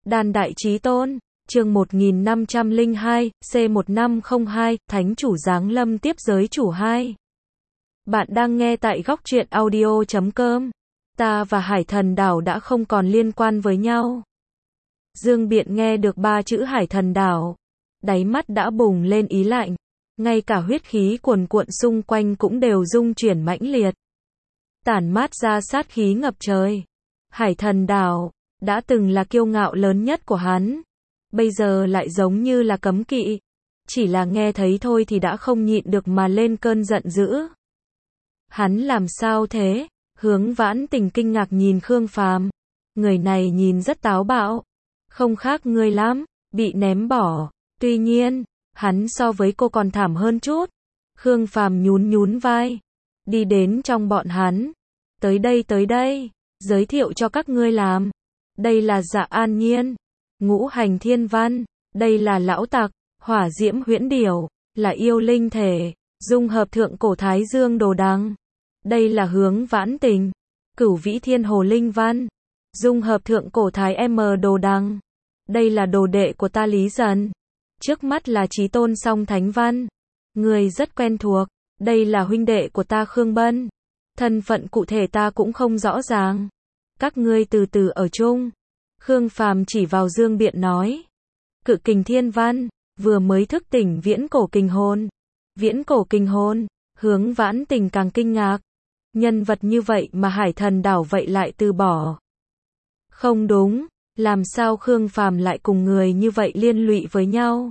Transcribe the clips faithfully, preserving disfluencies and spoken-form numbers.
Đan Đại Chí Tôn, chương một nghìn năm trăm lẻ hai, C một năm không hai, Thánh chủ giáng lâm tiếp giới chủ hai. Bạn đang nghe tại góc truyện audio chấm com. Ta và Hải Thần Đảo đã không còn liên quan với nhau. Dương Biện nghe được ba chữ Hải Thần Đảo, đáy mắt đã bùng lên ý lạnh, ngay cả huyết khí cuồn cuộn xung quanh cũng đều rung chuyển mãnh liệt, tản mát ra sát khí ngập trời. Hải Thần Đảo đã từng là kiêu ngạo lớn nhất của hắn, bây giờ lại giống như là cấm kỵ, chỉ là nghe thấy thôi thì đã không nhịn được mà lên cơn giận dữ. Hắn làm sao thế? Hướng Vãn Tình kinh ngạc nhìn Khương Phàm, người này nhìn rất táo bạo, không khác ngươi lắm, bị ném bỏ. Tuy nhiên, hắn so với cô còn thảm hơn chút. Khương Phàm nhún nhún vai, đi đến trong bọn hắn. Tới đây tới đây, giới thiệu cho các ngươi làm. Đây là Dạ An Nhiên, Ngũ Hành Thiên Văn, đây là Lão Tặc, Hỏa Diễm Huyễn Điểu, là yêu linh thể, dung hợp thượng cổ Thái Dương Đồ Đằng. Đây là Hướng Vãn Tình, Cửu Vĩ Thiên Hồ Linh Văn, dung hợp thượng cổ Thái M Đồ Đằng. Đây là đồ đệ của ta Lý Dần. Trước mắt là Chí Tôn Song Thánh Văn, người rất quen thuộc. Đây là huynh đệ của ta Khương Bân, thân phận cụ thể ta cũng không rõ ràng, các ngươi từ từ ở chung. Khương Phàm chỉ vào Dương Biện nói, Cự Kình Thiên Văn, vừa mới thức tỉnh viễn cổ kình hồn. Viễn cổ kình hồn? Hướng Vãn Tình càng kinh ngạc, nhân vật như vậy mà Hải Thần Đảo vậy lại từ bỏ. Không đúng, làm sao Khương Phàm lại cùng người như vậy liên lụy với nhau?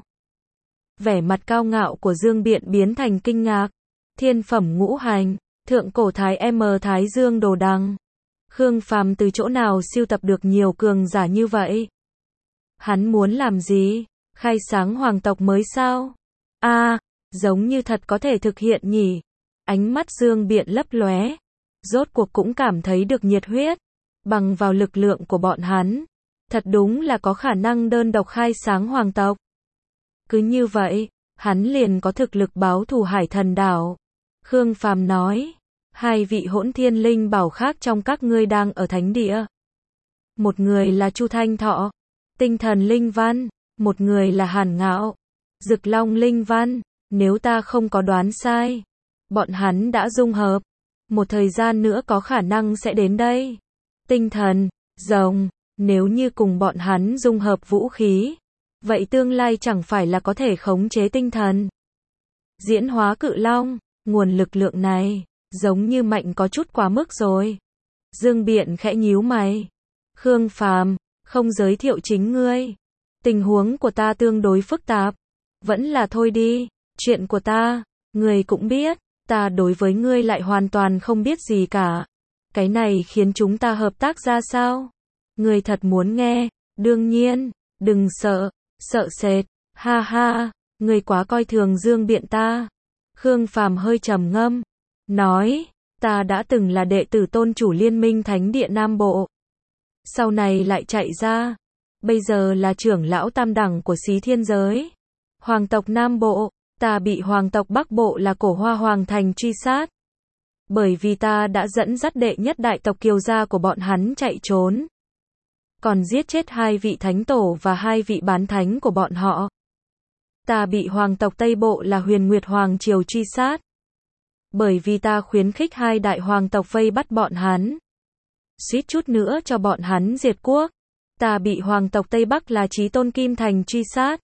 Vẻ mặt cao ngạo của Dương Biện biến thành kinh ngạc. Thiên phẩm ngũ hành, thượng cổ Thái M Thái Dương Đồ Đằng. Khương Phàm từ chỗ nào sưu tập được nhiều cường giả như vậy? Hắn muốn làm gì? Khai sáng hoàng tộc mới sao? A, à, giống như thật có thể thực hiện nhỉ. Ánh mắt Dương Biện lấp lóe, rốt cuộc cũng cảm thấy được nhiệt huyết. Bằng vào lực lượng của bọn hắn, thật đúng là có khả năng đơn độc khai sáng hoàng tộc. Cứ như vậy, hắn liền có thực lực báo thù Hải Thần Đảo. Khương Phàm nói, hai vị hỗn thiên linh bảo khác trong các ngươi đang ở thánh địa. Một người là Chu Thanh Thọ, Tinh Thần Linh Văn, một người là Hàn Ngạo, Dực Long Linh Văn. Nếu ta không có đoán sai, bọn hắn đã dung hợp, một thời gian nữa có khả năng sẽ đến đây. Tinh thần, rồng, nếu như cùng bọn hắn dung hợp vũ khí, vậy tương lai chẳng phải là có thể khống chế tinh thần. Diễn hóa cự long, nguồn lực lượng này, giống như mạnh có chút quá mức rồi. Dương Biện khẽ nhíu mày. Khương Phàm, không giới thiệu chính ngươi. Tình huống của ta tương đối phức tạp. Vẫn là thôi đi, chuyện của ta, ngươi cũng biết, ta đối với ngươi lại hoàn toàn không biết gì cả. Cái này khiến chúng ta hợp tác ra sao? Ngươi thật muốn nghe? Đương nhiên, đừng sợ, sợ sệt, ha ha, ngươi quá coi thường Dương Biện ta. Khương Phàm hơi trầm ngâm, nói, ta đã từng là đệ tử tôn chủ Liên minh Thánh địa Nam Bộ. Sau này lại chạy ra, bây giờ là trưởng lão tam đẳng của Xí Thiên Giới. Hoàng tộc Nam Bộ, ta bị hoàng tộc Bắc Bộ là Cổ Hoa Hoàng Thành truy sát. Bởi vì ta đã dẫn dắt đệ nhất đại tộc Kiều gia của bọn hắn chạy trốn. Còn giết chết hai vị thánh tổ và hai vị bán thánh của bọn họ. Ta bị hoàng tộc Tây Bộ là Huyền Nguyệt Hoàng Triều truy sát. Bởi vì ta khuyến khích hai đại hoàng tộc vây bắt bọn hắn, suýt chút nữa cho bọn hắn diệt quốc. Ta bị hoàng tộc Tây Bắc là Chí Tôn Kim Thành truy sát.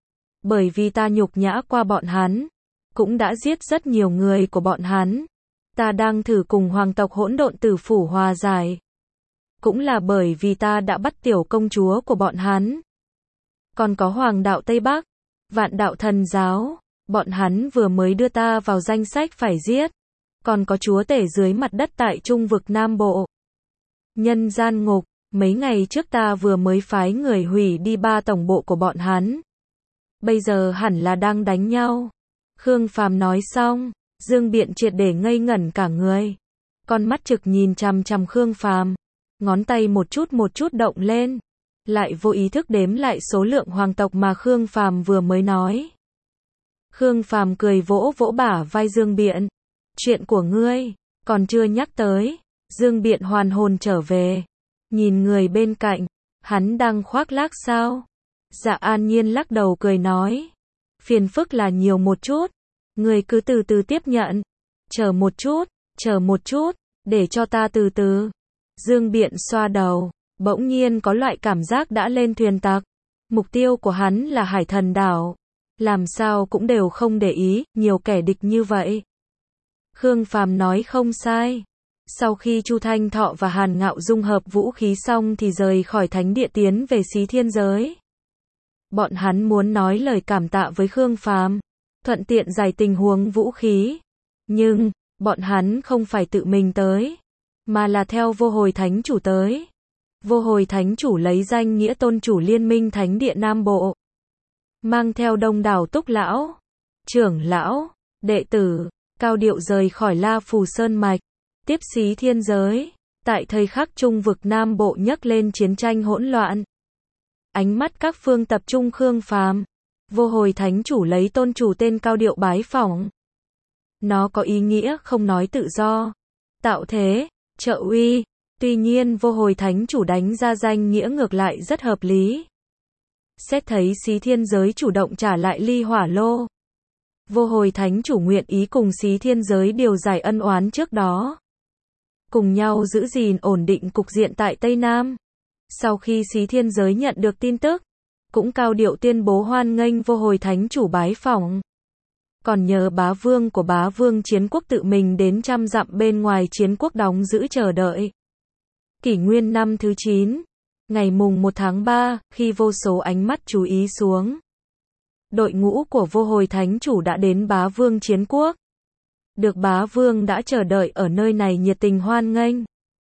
Bởi vì ta nhục nhã qua bọn hắn, cũng đã giết rất nhiều người của bọn hắn. Ta đang thử cùng hoàng tộc Hỗn Độn Tử Phủ hòa giải. Cũng là bởi vì ta đã bắt tiểu công chúa của bọn hắn. Còn có Hoàng đạo Tây Bắc, Vạn đạo Thần giáo, bọn hắn vừa mới đưa ta vào danh sách phải giết. Còn có chúa tể dưới mặt đất tại Trung vực Nam Bộ, Nhân Gian Ngục, mấy ngày trước ta vừa mới phái người hủy đi ba tổng bộ của bọn hắn. Bây giờ hẳn là đang đánh nhau. Khương Phàm nói xong, Dương Biện triệt để ngây ngẩn cả người. Con mắt trực nhìn chằm chằm Khương Phàm, ngón tay một chút một chút động lên, lại vô ý thức đếm lại số lượng hoàng tộc mà Khương Phàm vừa mới nói. Khương Phàm cười vỗ vỗ bả vai Dương Biện. Chuyện của ngươi, còn chưa nhắc tới. Dương Biện hoàn hồn trở về, nhìn người bên cạnh, Hắn đang khoác lác sao? Dạ An Nhiên lắc đầu cười nói. Phiền phức là nhiều một chút. Người cứ từ từ tiếp nhận. Chờ một chút, chờ một chút, để cho ta từ từ. Dương Biện xoa đầu, bỗng nhiên có loại cảm giác đã lên thuyền tặc. Mục tiêu của hắn là Hải Thần Đảo. Làm sao cũng đều không để ý, nhiều kẻ địch như vậy. Khương Phàm nói không sai. Sau khi Chu Thanh Thọ và Hàn Ngạo dung hợp vũ khí xong thì rời khỏi thánh địa tiến về Xí Thiên Giới. Bọn hắn muốn nói lời cảm tạ với Khương Phàm, thuận tiện giải tình huống vũ khí. Nhưng, bọn hắn không phải tự mình tới, mà là theo Vô Hồi Thánh Chủ tới. Vô Hồi Thánh Chủ lấy danh nghĩa tôn chủ Liên minh Thánh địa Nam Bộ. Mang theo đông đảo túc lão, trưởng lão, đệ tử, cao điệu rời khỏi La Phù Sơn Mạch, tiếp Xí Thiên Giới. Tại thời khắc Trung vực Nam Bộ nhấc lên chiến tranh hỗn loạn. Ánh mắt các phương tập trung Khương Phàm. Vô Hồi Thánh Chủ lấy tôn chủ tên cao điệu bái phỏng. Nó có ý nghĩa không nói tự do, tạo thế, trợ uy. Tuy nhiên Vô Hồi Thánh Chủ đánh ra danh nghĩa ngược lại rất hợp lý. Xét thấy Xí Thiên Giới chủ động trả lại ly hỏa lô. Vô Hồi Thánh Chủ nguyện ý cùng Xí Thiên Giới điều giải ân oán trước đó. Cùng nhau giữ gìn ổn định cục diện tại Tây Nam. Sau khi Xí Thiên Giới nhận được tin tức, cũng cao điệu tuyên bố hoan nghênh Vô Hồi Thánh Chủ bái phỏng. Còn nhờ bá vương của bá vương chiến quốc tự mình đến trăm dặm bên ngoài chiến quốc đóng giữ chờ đợi. Kỷ nguyên năm thứ chín, ngày mùng một tháng ba, khi vô số ánh mắt chú ý xuống. Đội ngũ của Vô Hồi Thánh Chủ đã đến bá vương chiến quốc. Được bá vương đã chờ đợi ở nơi này nhiệt tình hoan nghênh.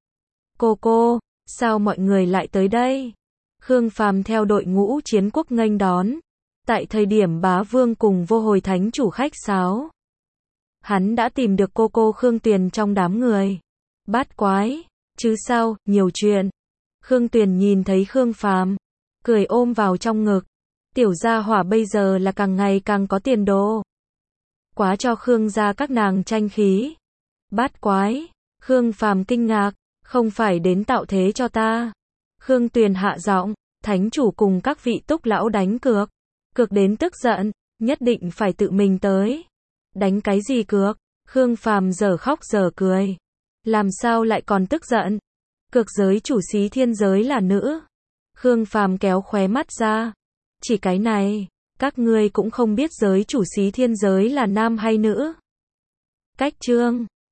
Cô cô, sao mọi người lại tới đây? Khương Phàm theo đội ngũ chiến quốc nghênh đón. Tại thời điểm bá vương cùng Vô Hồi Thánh Chủ khách sáo, hắn đã tìm được cô cô Khương Tuyền trong đám người. Bát quái, chứ sao, nhiều chuyện. Khương Tuyền nhìn thấy Khương Phàm, cười ôm vào trong ngực. Tiểu gia hỏa bây giờ là càng ngày càng có tiền đồ. Quá cho Khương gia các nàng tranh khí. Bát quái, Khương Phàm kinh ngạc, không phải đến tạo thế cho ta. Khương Tuyền hạ giọng, Thánh Chủ cùng các vị túc lão đánh cược. Cược đến tức giận, nhất định phải tự mình tới. Đánh cái gì cược? Khương Phàm giờ khóc giờ cười. Làm sao lại còn tức giận? Cược giới chủ Xí Thiên Giới là nữ. Khương Phàm kéo khóe mắt ra. Chỉ cái này, các ngươi cũng không biết giới chủ Xí Thiên Giới là nam hay nữ. Cách chương